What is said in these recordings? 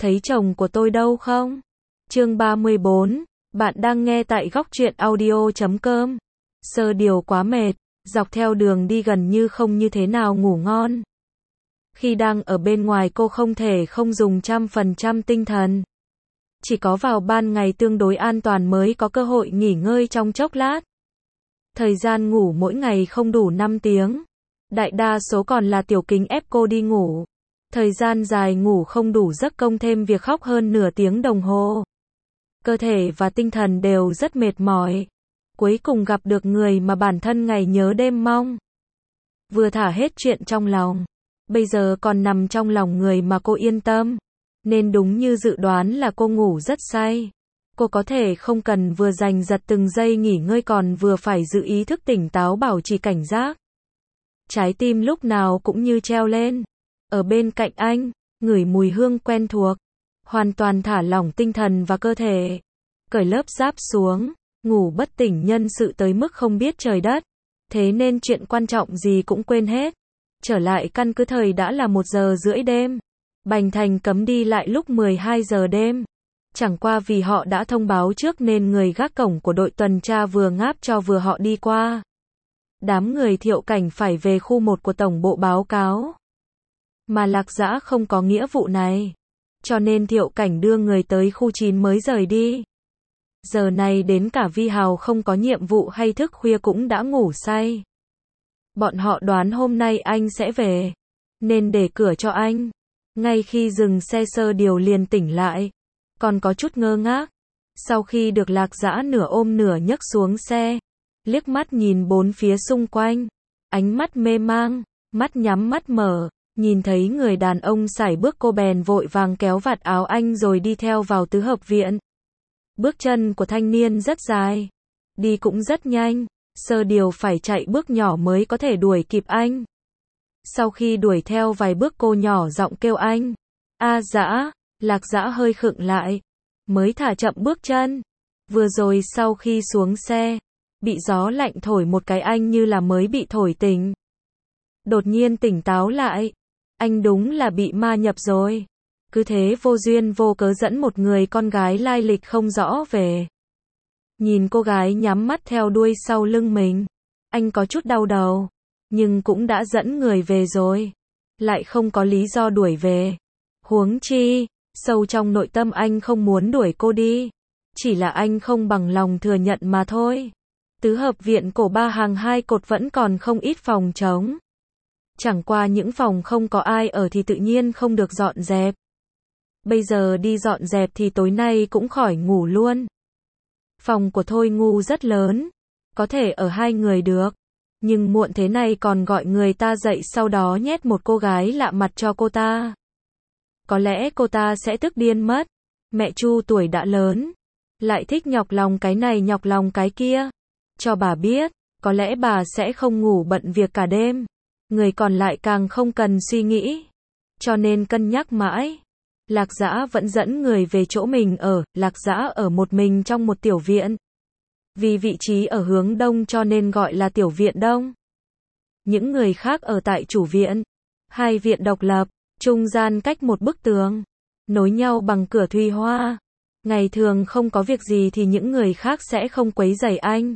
thấy chồng của tôi đâu không? Chương 34, bạn đang nghe tại góc truyện audio.com. Sơ điều quá mệt, dọc theo đường đi gần như không như thế nào ngủ ngon. Khi đang ở bên ngoài cô không thể không dùng 100% tinh thần. Chỉ có vào ban ngày tương đối an toàn mới có cơ hội nghỉ ngơi trong chốc lát. Thời gian ngủ mỗi ngày không đủ 5 tiếng. Đại đa số còn là Tiểu Kính ép cô đi ngủ. Thời gian dài ngủ không đủ giấc công thêm việc khóc hơn nửa tiếng đồng hồ. Cơ thể và tinh thần đều rất mệt mỏi. Cuối cùng gặp được người mà bản thân ngày nhớ đêm mong. Vừa thả hết chuyện trong lòng. Bây giờ còn nằm trong lòng người mà cô yên tâm. Nên đúng như dự đoán là cô ngủ rất say. Cô có thể không cần vừa giành giật từng giây nghỉ ngơi còn vừa phải giữ ý thức tỉnh táo bảo trì cảnh giác. Trái tim lúc nào cũng như treo lên. Ở bên cạnh anh, ngửi mùi hương quen thuộc. Hoàn toàn thả lỏng tinh thần và cơ thể. Cởi lớp giáp xuống, ngủ bất tỉnh nhân sự tới mức không biết trời đất. Thế nên chuyện quan trọng gì cũng quên hết. Trở lại căn cứ thời đã là 1 giờ rưỡi đêm. Bành Thành cấm đi lại lúc 12 giờ đêm. Chẳng qua vì họ đã thông báo trước nên người gác cổng của đội tuần tra vừa ngáp cho vừa họ đi qua. Đám người Thiệu Cảnh phải về khu 1 của tổng bộ báo cáo. Mà Lạc Dã không có nghĩa vụ này. Cho nên Thiệu Cảnh đưa người tới khu 9 mới rời đi. Giờ này đến cả Vi Hào không có nhiệm vụ hay thức khuya cũng đã ngủ say. Bọn họ đoán hôm nay anh sẽ về. Nên để cửa cho anh. Ngay khi dừng xe Sơ Điều liền tỉnh lại. Còn có chút ngơ ngác. Sau khi được Lạc Dã nửa ôm nửa nhấc xuống xe. Liếc mắt nhìn bốn phía xung quanh. Ánh mắt mê mang. Mắt nhắm mắt mở. Nhìn thấy người đàn ông sải bước cô bèn vội vàng kéo vạt áo anh rồi đi theo vào tứ hợp viện. Bước chân của thanh niên rất dài. Đi cũng rất nhanh. Sơ Điều phải chạy bước nhỏ mới có thể đuổi kịp anh. Sau khi đuổi theo vài bước cô nhỏ giọng kêu anh. A Dã. Lạc Dã hơi khựng lại. Mới thả chậm bước chân. Vừa rồi sau khi xuống xe. Bị gió lạnh thổi một cái anh như là mới bị thổi tỉnh. Đột nhiên tỉnh táo lại. Anh đúng là bị ma nhập rồi. Cứ thế vô duyên vô cớ dẫn một người con gái lai lịch không rõ về. Nhìn cô gái nhắm mắt theo đuôi sau lưng mình. Anh có chút đau đầu. Nhưng cũng đã dẫn người về rồi. Lại không có lý do đuổi về. Huống chi, sâu trong nội tâm anh không muốn đuổi cô đi. Chỉ là anh không bằng lòng thừa nhận mà thôi. Tứ hợp viện cổ 3 hàng 2 cột vẫn còn không ít phòng trống. Chẳng qua những phòng không có ai ở thì tự nhiên không được dọn dẹp. Bây giờ đi dọn dẹp thì tối nay cũng khỏi ngủ luôn. Phòng của Thôi Ngu rất lớn. Có thể ở 2 người được. Nhưng muộn thế này còn gọi người ta dậy sau đó nhét một cô gái lạ mặt cho cô ta. Có lẽ cô ta sẽ tức điên mất. Mẹ Chu tuổi đã lớn. Lại thích nhọc lòng cái này nhọc lòng cái kia. Cho bà biết, có lẽ bà sẽ không ngủ bận việc cả đêm. Người còn lại càng không cần suy nghĩ. Cho nên cân nhắc mãi. Lạc Dã vẫn dẫn người về chỗ mình ở. Lạc Dã ở một mình trong một tiểu viện. Vì vị trí ở hướng đông cho nên gọi là tiểu viện đông. Những người khác ở tại chủ viện. 2 viện độc lập, trung gian cách một bức tường. Nối nhau bằng cửa thủy hoa. Ngày thường không có việc gì thì những người khác sẽ không quấy rầy anh.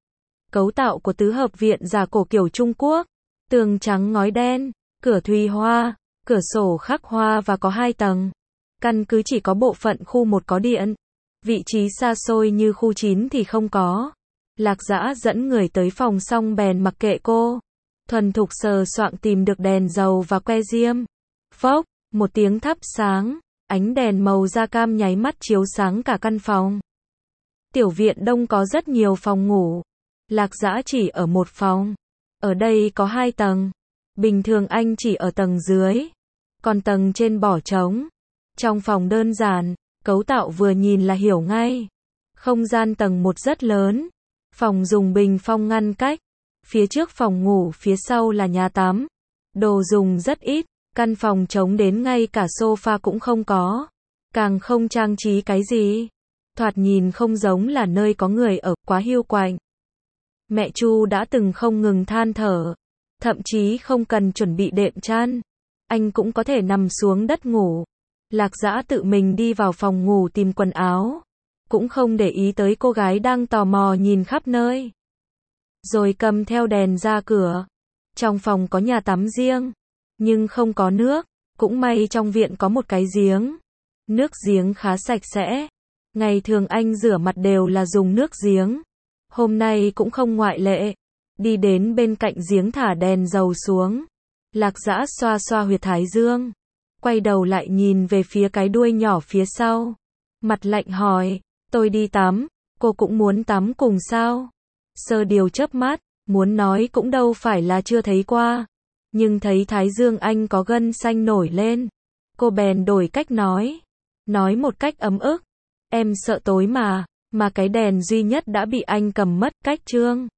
Cấu tạo của tứ hợp viện giả cổ kiểu Trung Quốc. Tường trắng ngói đen, cửa thủy hoa, cửa sổ khắc hoa và có 2 tầng. Căn cứ chỉ có bộ phận khu 1 có điện. Vị trí xa xôi như khu 9 thì không có. Lạc Dã dẫn người tới phòng xong bèn mặc kệ cô. Thuần thục sờ soạng tìm được đèn dầu và que diêm. Phốc, một tiếng thắp sáng. Ánh đèn màu da cam nháy mắt chiếu sáng cả căn phòng. Tiểu viện đông có rất nhiều phòng ngủ. Lạc Dã chỉ ở một phòng. Ở đây có 2 tầng. Bình thường anh chỉ ở tầng dưới. Còn tầng trên bỏ trống. Trong phòng đơn giản. Cấu tạo vừa nhìn là hiểu ngay. Không gian tầng 1 rất lớn. Phòng dùng bình phong ngăn cách. Phía trước phòng ngủ, phía sau là nhà tắm. Đồ dùng rất ít. Căn phòng trống đến ngay cả sofa cũng không có. Càng không trang trí cái gì. Thoạt nhìn không giống là nơi có người ở, quá hiu quạnh. Mẹ Chu đã từng không ngừng than thở. Thậm chí không cần chuẩn bị đệm chăn. Anh cũng có thể nằm xuống đất ngủ. Lạc Dã tự mình đi vào phòng ngủ tìm quần áo, cũng không để ý tới cô gái đang tò mò nhìn khắp nơi. Rồi cầm theo đèn ra cửa. Trong phòng có nhà tắm riêng, nhưng không có nước, cũng may trong viện có một cái giếng. Nước giếng khá sạch sẽ. Ngày thường anh rửa mặt đều là dùng nước giếng. Hôm nay cũng không ngoại lệ. Đi đến bên cạnh giếng thả đèn dầu xuống. Lạc Dã xoa xoa huyệt thái dương. Quay đầu lại nhìn về phía cái đuôi nhỏ phía sau. Mặt lạnh hỏi, tôi đi tắm, cô cũng muốn tắm cùng sao? Sơ Điều chớp mắt, muốn nói cũng đâu phải là chưa thấy qua. Nhưng thấy thái dương anh có gân xanh nổi lên. Cô bèn đổi cách nói. Nói một cách ấm ức. Em sợ tối mà cái đèn duy nhất đã bị anh cầm mất. Cách Trương